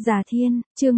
Già Thiên, chương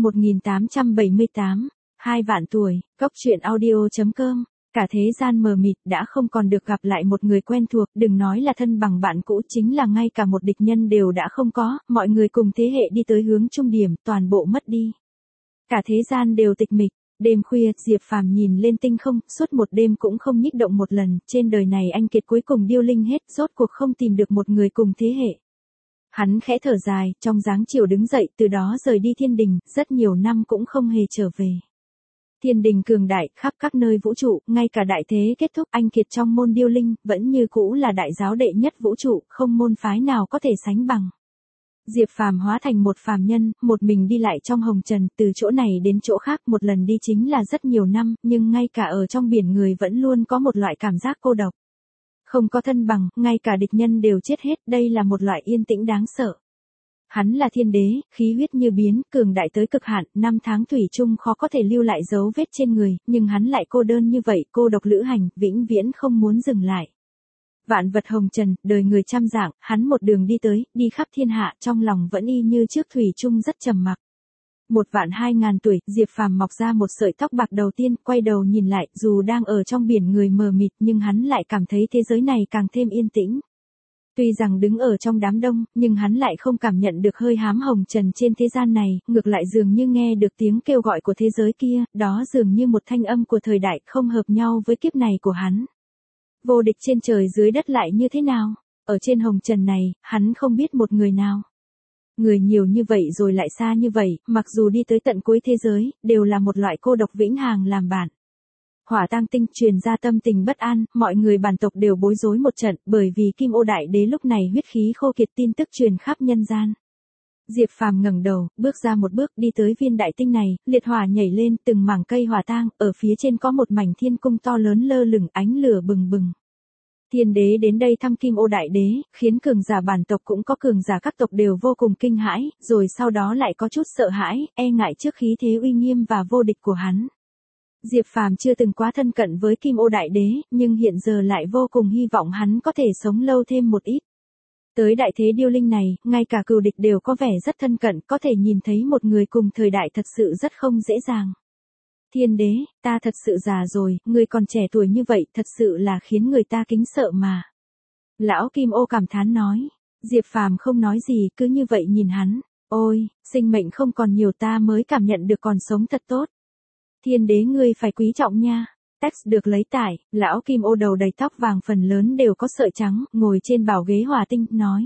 1878, 2 vạn tuổi, Cốc truyện audio.com. Cả thế gian mờ mịt đã không còn được gặp lại một người quen thuộc, đừng nói là thân bằng bạn cũ, chính là ngay cả một địch nhân đều đã không có, mọi người cùng thế hệ đi tới hướng trung điểm, toàn bộ mất đi. Cả thế gian đều tịch mịch. Đêm khuya, Diệp Phàm nhìn lên tinh không, suốt một đêm cũng không nhích động một lần, trên đời này anh kiệt cuối cùng điêu linh hết, rốt cuộc không tìm được một người cùng thế hệ. Hắn khẽ thở dài, trong dáng chiều đứng dậy, từ đó rời đi thiên đình, rất nhiều năm cũng không hề trở về. Thiên đình cường đại, khắp các nơi vũ trụ, ngay cả đại thế kết thúc, anh kiệt trong môn điêu linh, vẫn như cũ là đại giáo đệ nhất vũ trụ, không môn phái nào có thể sánh bằng. Diệp Phàm hóa thành một phàm nhân, một mình đi lại trong hồng trần, từ chỗ này đến chỗ khác, một lần đi chính là rất nhiều năm, nhưng ngay cả ở trong biển người vẫn luôn có một loại cảm giác cô độc. Không có thân bằng, ngay cả địch nhân đều chết hết, đây là một loại yên tĩnh đáng sợ. Hắn là thiên đế, khí huyết như biến, cường đại tới cực hạn, 5 tháng thủy chung khó có thể lưu lại dấu vết trên người, nhưng hắn lại cô đơn như vậy, cô độc lữ hành, vĩnh viễn không muốn dừng lại. Vạn vật hồng trần, đời người trăm dạng, hắn một đường đi tới, đi khắp thiên hạ, trong lòng vẫn y như trước thủy chung rất trầm mặc. 1.200.000 tuổi, Diệp Phàm mọc ra một sợi tóc bạc đầu tiên, quay đầu nhìn lại, dù đang ở trong biển người mờ mịt, nhưng hắn lại cảm thấy thế giới này càng thêm yên tĩnh. Tuy rằng đứng ở trong đám đông, nhưng hắn lại không cảm nhận được hơi hám hồng trần trên thế gian này, ngược lại dường như nghe được tiếng kêu gọi của thế giới kia, đó dường như một thanh âm của thời đại không hợp nhau với kiếp này của hắn. Vô địch trên trời dưới đất lại như thế nào? Ở trên hồng trần này, hắn không biết một người nào. Người nhiều như vậy rồi lại xa như vậy, mặc dù đi tới tận cuối thế giới, đều là một loại cô độc vĩnh hằng làm bạn. Hỏa tang tinh truyền ra tâm tình bất an, mọi người bản tộc đều bối rối một trận, bởi vì Kim Ô Đại Đế lúc này huyết khí khô kiệt, tin tức truyền khắp nhân gian. Diệp Phàm ngẩng đầu, bước ra một bước đi tới viên đại tinh này, liệt hỏa nhảy lên, từng mảng cây hỏa tang, ở phía trên có một mảnh thiên cung to lớn lơ lửng, ánh lửa bừng bừng. Thiên đế đến đây thăm Kim Ô Đại Đế, khiến cường giả bản tộc cũng có cường giả các tộc đều vô cùng kinh hãi, rồi sau đó lại có chút sợ hãi, e ngại trước khí thế uy nghiêm và vô địch của hắn. Diệp Phàm chưa từng quá thân cận với Kim Ô Đại Đế, nhưng hiện giờ lại vô cùng hy vọng hắn có thể sống lâu thêm một ít. Tới đại thế điêu linh này, ngay cả cừu địch đều có vẻ rất thân cận, có thể nhìn thấy một người cùng thời đại thật sự rất không dễ dàng. Thiên đế, ta thật sự già rồi, ngươi còn trẻ tuổi như vậy, thật sự là khiến người ta kính sợ mà. Lão Kim Ô cảm thán nói. Diệp Phàm không nói gì, cứ như vậy nhìn hắn. Ôi, sinh mệnh không còn nhiều, ta mới cảm nhận được còn sống thật tốt. Thiên đế ngươi phải quý trọng nha. Text được lấy tải, lão Kim Ô đầu đầy tóc vàng phần lớn đều có sợi trắng, ngồi trên bảo ghế hỏa tinh, nói.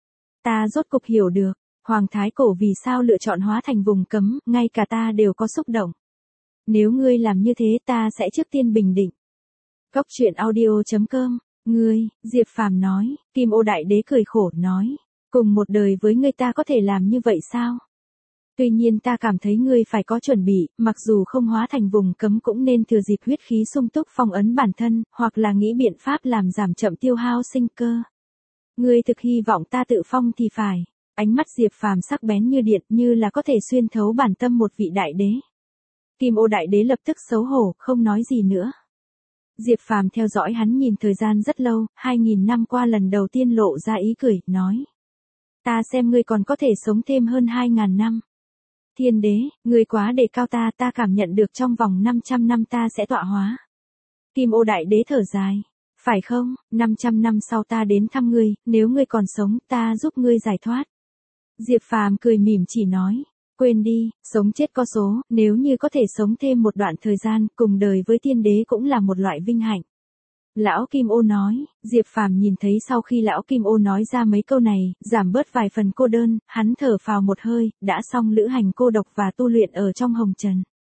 Ta rốt cục hiểu được, Hoàng Thái Cổ vì sao lựa chọn hóa thành vùng cấm, ngay cả ta đều có xúc động. Nếu ngươi làm như thế ta sẽ trước tiên bình định. Cốc truyện audio.com, ngươi, Diệp Phàm nói, Kim Ô Đại Đế cười khổ, nói. Cùng một đời với ngươi ta có thể làm như vậy sao? Tuy nhiên ta cảm thấy ngươi phải có chuẩn bị, mặc dù không hóa thành vùng cấm cũng nên thừa dịp huyết khí sung túc phong ấn bản thân, hoặc là nghĩ biện pháp làm giảm chậm tiêu hao sinh cơ. Ngươi thực hy vọng ta tự phong thì phải. Ánh mắt Diệp Phàm sắc bén như điện, như là có thể xuyên thấu bản tâm một vị đại đế. Kim Ô Đại Đế lập tức xấu hổ, không nói gì nữa. Diệp Phàm theo dõi hắn nhìn thời gian rất lâu, 2000 năm qua lần đầu tiên lộ ra ý cười, nói. Ta xem ngươi còn có thể sống thêm hơn 2000 năm. Thiên đế, ngươi quá đề cao ta, ta cảm nhận được trong vòng 500 năm ta sẽ tọa hóa. Kim Ô Đại Đế thở dài. Phải không, 500 năm sau ta đến thăm ngươi, nếu ngươi còn sống, ta giúp ngươi giải thoát. Diệp Phàm cười mỉm chỉ nói. Quên đi, sống chết có số, nếu như có thể sống thêm một đoạn thời gian, cùng đời với thiên đế cũng là một loại vinh hạnh. Lão Kim Ô nói, Diệp Phàm nhìn thấy sau khi lão Kim Ô nói ra mấy câu này, giảm bớt vài phần cô đơn, hắn thở phào một hơi, đã xong lữ hành cô độc và tu luyện ở trong hồng trần.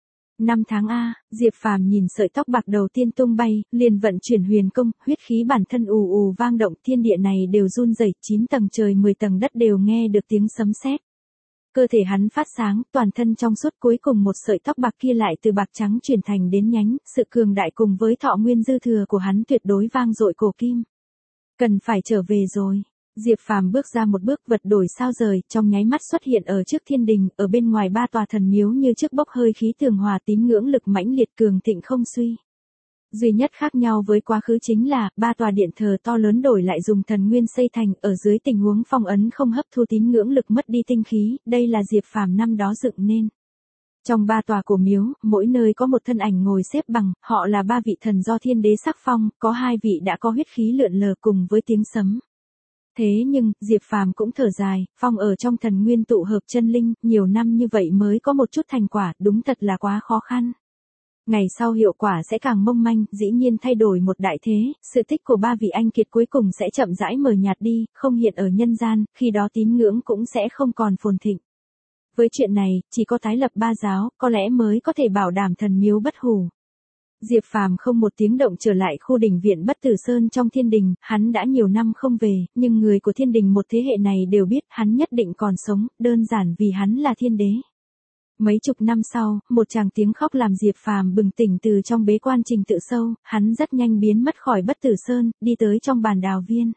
5 tháng A, Diệp Phàm nhìn sợi tóc bạc đầu tiên tung bay, liền vận chuyển huyền công, huyết khí bản thân ù ù vang động, thiên địa này đều run rẩy, 9 tầng trời 10 tầng đất đều nghe được tiếng sấm sét. Cơ thể hắn phát sáng, toàn thân trong suốt, cuối cùng một sợi tóc bạc kia lại từ bạc trắng chuyển thành đến nhánh, sự cường đại cùng với thọ nguyên dư thừa của hắn tuyệt đối vang dội cổ kim. Cần phải trở về rồi. Diệp Phàm bước ra một bước, vật đổi sao rời, trong nháy mắt xuất hiện ở trước thiên đình, ở bên ngoài 3 tòa thần miếu như trước bốc hơi khí tường hòa, tín ngưỡng lực mãnh liệt cường thịnh không suy. Duy nhất khác nhau với quá khứ chính là, ba tòa điện thờ to lớn đổi lại dùng thần nguyên xây thành, ở dưới tình huống phong ấn không hấp thu tín ngưỡng lực mất đi tinh khí, đây là Diệp Phàm năm đó dựng nên. Trong ba tòa cổ miếu, mỗi nơi có một thân ảnh ngồi xếp bằng, họ là ba vị thần do thiên đế sắc phong, có hai vị đã có huyết khí lượn lờ cùng với tiếng sấm. Thế nhưng, Diệp Phàm cũng thở dài, phong ở trong thần nguyên tụ hợp chân linh, nhiều năm như vậy mới có một chút thành quả, đúng thật là quá khó khăn. Ngày sau hiệu quả sẽ càng mong manh, dĩ nhiên thay đổi một đại thế, sự tích của ba vị anh kiệt cuối cùng sẽ chậm rãi mờ nhạt đi, không hiện ở nhân gian, khi đó tín ngưỡng cũng sẽ không còn phồn thịnh. Với chuyện này, chỉ có tái lập ba giáo, có lẽ mới có thể bảo đảm thần miếu bất hủ. Diệp Phàm không một tiếng động trở lại khu đình viện Bất Tử Sơn trong thiên đình, hắn đã nhiều năm không về, nhưng người của thiên đình một thế hệ này đều biết hắn nhất định còn sống, đơn giản vì hắn là thiên đế. Mấy chục năm sau, một tràng tiếng khóc làm Diệp Phàm bừng tỉnh từ trong bế quan trình tự sâu, hắn rất nhanh biến mất khỏi Bất Tử Sơn, đi tới trong bàn đào viên.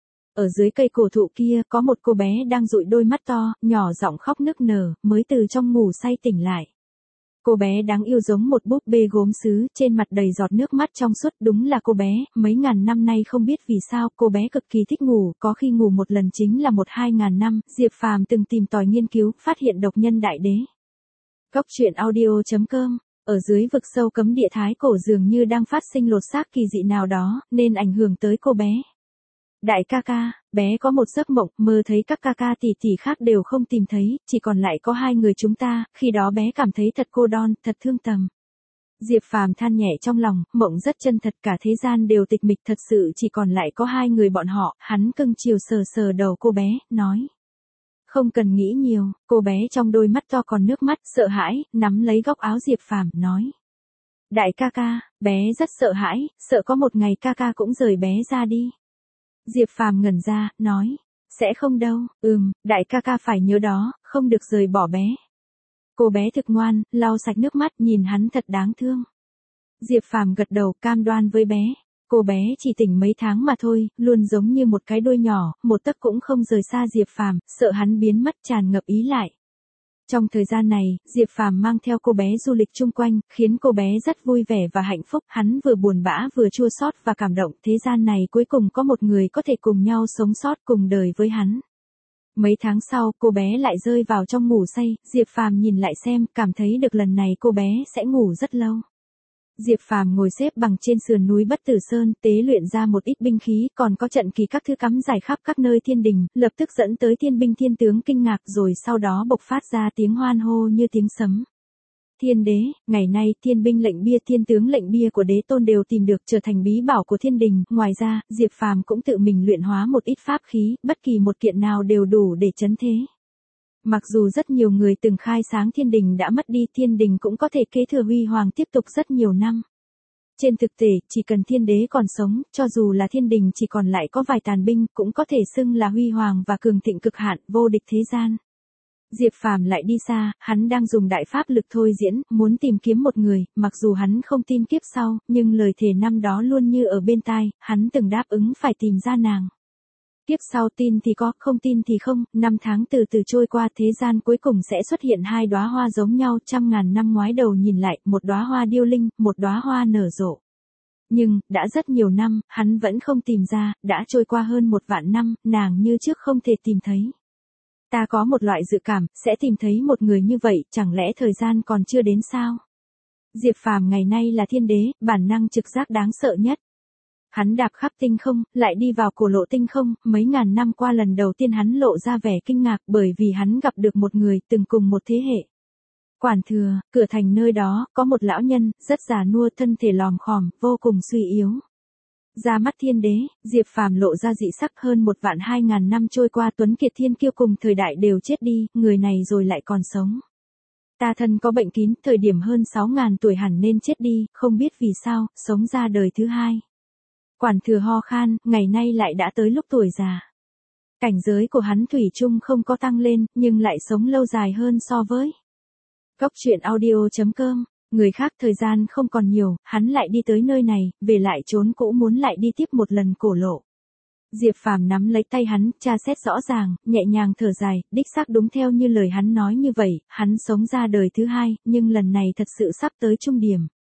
Ở dưới cây cổ thụ kia có một cô bé đang dụi đôi mắt to, nhỏ giọng khóc nức nở, mới từ trong ngủ say tỉnh lại. Cô bé đáng yêu giống một búp bê gốm sứ, trên mặt đầy giọt nước mắt trong suốt, đúng là cô bé, mấy ngàn năm nay không biết vì sao, cô bé cực kỳ thích ngủ, có khi ngủ một lần chính là 1-2 ngàn năm, Diệp Phàm từng tìm tòi nghiên cứu, phát hiện độc nhân đại đế. Góc truyện audio.com, ở dưới vực sâu cấm địa thái cổ dường như đang phát sinh lột xác kỳ dị nào đó, nên ảnh hưởng tới cô bé. Đại ca ca, bé có một giấc mộng, mơ thấy các ca ca tỷ tỷ khác đều không tìm thấy, chỉ còn lại có hai người chúng ta, khi đó bé cảm thấy thật cô đơn, thật thương tâm. Diệp Phàm than nhẹ trong lòng, mộng rất chân thật, cả thế gian đều tịch mịch, thật sự chỉ còn lại có hai người bọn họ, hắn cưng chiều sờ sờ đầu cô bé, nói. Không cần nghĩ nhiều, cô bé trong đôi mắt to còn nước mắt, sợ hãi, nắm lấy góc áo Diệp Phàm, nói. Đại ca ca, bé rất sợ hãi, sợ có một ngày ca ca cũng rời bé ra đi. Diệp Phàm ngẩn ra, nói, sẽ không đâu, đại ca ca phải nhớ đó, không được rời bỏ bé. Cô bé thực ngoan, lau sạch nước mắt, nhìn hắn thật đáng thương. Diệp Phàm gật đầu, cam đoan với bé. Cô bé chỉ tỉnh mấy tháng mà thôi, luôn giống như một cái đuôi nhỏ, một tấc cũng không rời xa Diệp Phàm, sợ hắn biến mất, tràn ngập ý lại. Trong thời gian này, Diệp Phàm mang theo cô bé du lịch chung quanh, khiến cô bé rất vui vẻ và hạnh phúc, hắn vừa buồn bã vừa chua xót và cảm động, thế gian này cuối cùng có một người có thể cùng nhau sống sót cùng đời với hắn. Mấy tháng sau, cô bé lại rơi vào trong ngủ say, Diệp Phàm nhìn lại xem, cảm thấy được lần này cô bé sẽ ngủ rất lâu. Diệp Phàm ngồi xếp bằng trên sườn núi Bất Tử Sơn, tế luyện ra một ít binh khí, còn có trận kỳ các thứ cắm rải khắp các nơi thiên đình, lập tức dẫn tới thiên binh thiên tướng kinh ngạc, rồi sau đó bộc phát ra tiếng hoan hô như tiếng sấm. Thiên đế, ngày nay thiên binh lệnh bia, thiên tướng lệnh bia của đế tôn đều tìm được, trở thành bí bảo của thiên đình, ngoài ra, Diệp Phàm cũng tự mình luyện hóa một ít pháp khí, bất kỳ một kiện nào đều đủ để chấn thế. Mặc dù rất nhiều người từng khai sáng thiên đình đã mất đi, thiên đình cũng có thể kế thừa huy hoàng tiếp tục rất nhiều năm. Trên thực tế, chỉ cần thiên đế còn sống, cho dù là thiên đình chỉ còn lại có vài tàn binh, cũng có thể xưng là huy hoàng và cường thịnh cực hạn, vô địch thế gian. Diệp Phàm lại đi xa, hắn đang dùng đại pháp lực thôi diễn, muốn tìm kiếm một người, mặc dù hắn không tin kiếp sau, nhưng lời thề năm đó luôn như ở bên tai, hắn từng đáp ứng phải tìm ra nàng. Kiếp sau tin thì có, không tin thì không, 5 tháng từ từ trôi qua, thế gian cuối cùng sẽ xuất hiện hai đóa hoa giống nhau, 100.000 năm ngoái đầu nhìn lại, một đóa hoa điêu linh, một đóa hoa nở rộ. Nhưng, đã rất nhiều năm, hắn vẫn không tìm ra, đã trôi qua hơn 1.000 năm, nàng như trước không thể tìm thấy. Ta có một loại dự cảm, sẽ tìm thấy một người như vậy, chẳng lẽ thời gian còn chưa đến sao? Diệp Phàm ngày nay là thiên đế, bản năng trực giác đáng sợ nhất. Hắn đạp khắp tinh không, lại đi vào cổ lộ tinh không, mấy ngàn năm qua lần đầu tiên hắn lộ ra vẻ kinh ngạc bởi vì hắn gặp được một người từng cùng một thế hệ. Quản Thừa, cửa thành nơi đó, có một lão nhân, rất già nua, thân thể lòm khòm, vô cùng suy yếu. Ra mắt thiên đế, Diệp Phàm lộ ra dị sắc, hơn 1.200.000 năm trôi qua, tuấn kiệt thiên kiêu cùng thời đại đều chết đi, người này rồi lại còn sống. Ta thân có bệnh kín, thời điểm hơn 6.000 tuổi hẳn nên chết đi, không biết vì sao, sống ra đời thứ hai. Quản Thừa ho khan, ngày nay lại đã tới lúc tuổi già. Cảnh giới của hắn thủy chung không có tăng lên, nhưng lại sống lâu dài hơn so với. Góc truyện audio.com, người khác thời gian không còn nhiều, hắn lại đi tới nơi này, về lại chốn cũ, muốn lại đi tiếp một lần cổ lộ. Diệp Phàm nắm lấy tay hắn, tra xét rõ ràng, nhẹ nhàng thở dài, đích xác đúng theo như lời hắn nói như vậy, hắn sống ra đời thứ hai, nhưng lần này thật sự sắp tới trung điểm.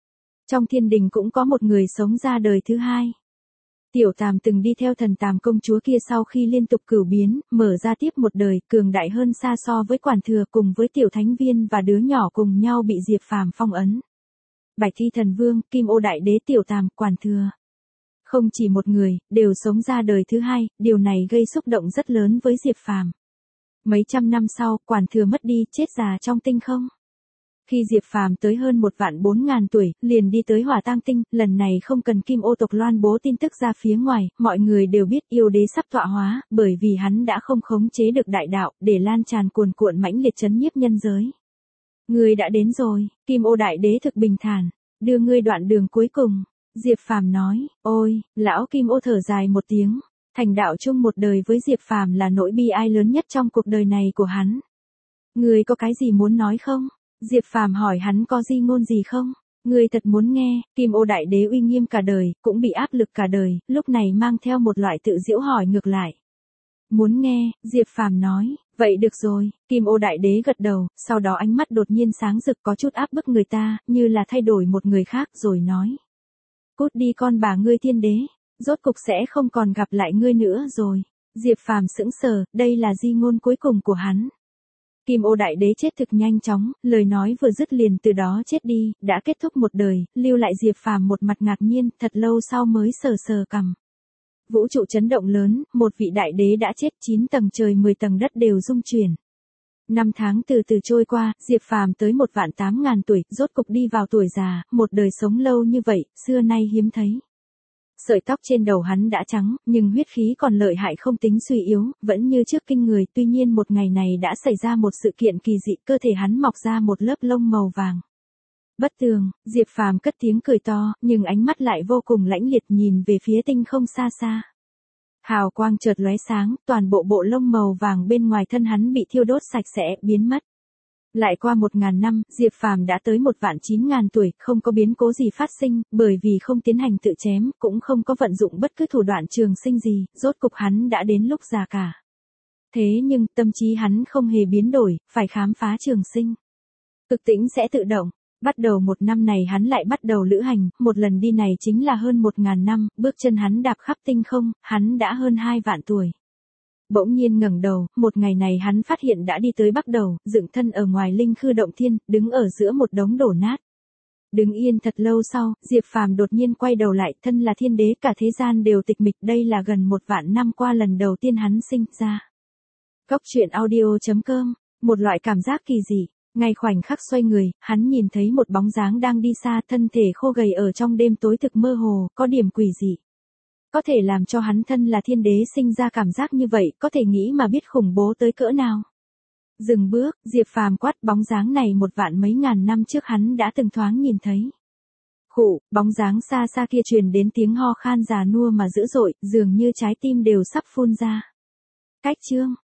Trong thiên đình cũng có một người sống ra đời thứ hai. Tiểu Tàm từng đi theo thần Tàm công chúa kia sau khi liên tục cửu biến, mở ra tiếp một đời, cường đại hơn xa so với Quản Thừa cùng với Tiểu Thánh Viên và đứa nhỏ cùng nhau bị Diệp Phàm phong ấn. Bạch Thi Thần Vương, Kim Ô Đại Đế, Tiểu Tàm, Quản Thừa. Không chỉ một người, đều sống ra đời thứ hai, điều này gây xúc động rất lớn với Diệp Phàm. Mấy trăm năm sau, Quản Thừa mất đi, chết già trong tinh không. Khi Diệp Phàm tới hơn 1.400.000 tuổi, liền đi tới Hỏa Tang Tinh, lần này không cần Kim Ô tộc loan bố tin tức ra phía ngoài, mọi người đều biết yêu đế sắp tọa hóa, bởi vì hắn đã không khống chế được đại đạo, để lan tràn cuồn cuộn mãnh liệt chấn nhiếp nhân giới. Ngươi đã đến rồi, Kim Ô Đại Đế thực bình thản, đưa ngươi đoạn đường cuối cùng. Diệp Phàm nói, ôi, lão Kim Ô thở dài một tiếng, thành đạo chung một đời với Diệp Phàm là nỗi bi ai lớn nhất trong cuộc đời này của hắn. Ngươi có cái gì muốn nói không? Diệp Phàm hỏi hắn có di ngôn gì không? Ngươi thật muốn nghe, Kim Ô Đại Đế uy nghiêm cả đời, cũng bị áp lực cả đời, lúc này mang theo một loại tự giễu hỏi ngược lại. Muốn nghe, Diệp Phàm nói, vậy được rồi, Kim Ô Đại Đế gật đầu, sau đó ánh mắt đột nhiên sáng rực có chút áp bức người ta, như là thay đổi một người khác rồi nói. Cút đi con bà ngươi thiên đế, rốt cục sẽ không còn gặp lại ngươi nữa rồi. Diệp Phàm sững sờ, đây là di ngôn cuối cùng của hắn. Kim Ô Đại Đế chết thực nhanh chóng, lời nói vừa dứt liền từ đó chết đi, đã kết thúc một đời, lưu lại Diệp Phàm một mặt ngạc nhiên, thật lâu sau mới sờ sờ cằm. Vũ trụ chấn động lớn, một vị đại đế đã chết, 9 tầng trời 10 tầng đất đều rung chuyển. 5 tháng từ từ trôi qua, Diệp Phàm tới 1.800.000 tuổi, rốt cục đi vào tuổi già, một đời sống lâu như vậy, xưa nay hiếm thấy. Sợi tóc trên đầu hắn đã trắng, nhưng huyết khí còn lợi hại không tính suy yếu, vẫn như trước kinh người, tuy nhiên một ngày này đã xảy ra một sự kiện kỳ dị, cơ thể hắn mọc ra một lớp lông màu vàng. Bất tường, Diệp Phàm cất tiếng cười to, nhưng ánh mắt lại vô cùng lãnh liệt nhìn về phía tinh không xa xa. Hào quang chợt lóe sáng, toàn bộ bộ lông màu vàng bên ngoài thân hắn bị thiêu đốt sạch sẽ, biến mất. Lại qua 1.000 năm, Diệp Phàm đã tới 1.900.000 tuổi, không có biến cố gì phát sinh, bởi vì không tiến hành tự chém, cũng không có vận dụng bất cứ thủ đoạn trường sinh gì, rốt cục hắn đã đến lúc già cả. Thế nhưng, tâm trí hắn không hề biến đổi, phải khám phá trường sinh. Cực tĩnh sẽ tự động. Bắt đầu một năm này hắn lại bắt đầu lữ hành, một lần đi này chính là hơn 1.000 năm, bước chân hắn đạp khắp tinh không, hắn đã hơn 2 vạn tuổi. Bỗng nhiên ngẩng đầu, một ngày này hắn phát hiện đã đi tới Bắc Đầu, dựng thân ở ngoài Linh Khư Động Thiên, đứng ở giữa một đống đổ nát. Đứng yên thật lâu sau, Diệp Phàm đột nhiên quay đầu lại, thân là thiên đế, cả thế gian đều tịch mịch, đây là gần 1 vạn năm qua lần đầu tiên hắn sinh ra. Cốc truyện audio.com, một loại cảm giác kỳ dị. Ngay khoảnh khắc xoay người, hắn nhìn thấy một bóng dáng đang đi xa, thân thể khô gầy ở trong đêm tối thực mơ hồ, có điểm quỷ dị. Có thể làm cho hắn thân là thiên đế sinh ra cảm giác như vậy, có thể nghĩ mà biết khủng bố tới cỡ nào. Dừng bước, Diệp Phàm quát, bóng dáng này 1 vạn mấy ngàn năm trước hắn đã từng thoáng nhìn thấy. Khụ, bóng dáng xa xa kia truyền đến tiếng ho khan già nua mà dữ dội, dường như trái tim đều sắp phun ra. Cách chương